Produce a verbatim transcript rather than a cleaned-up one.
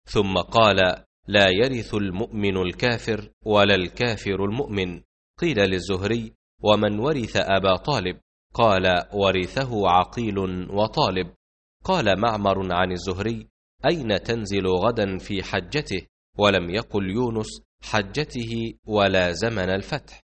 ثم قال: لا يرث المؤمن الكافر ولا الكافر المؤمن. قيل للزهري: ومن ورث أبا طالب؟ قال: ورثه عقيل وطالب. قال معمر عن الزهري: أين تنزل غدا في حجته؟ ولم يقل يونس حجته ولا زمن الفتح.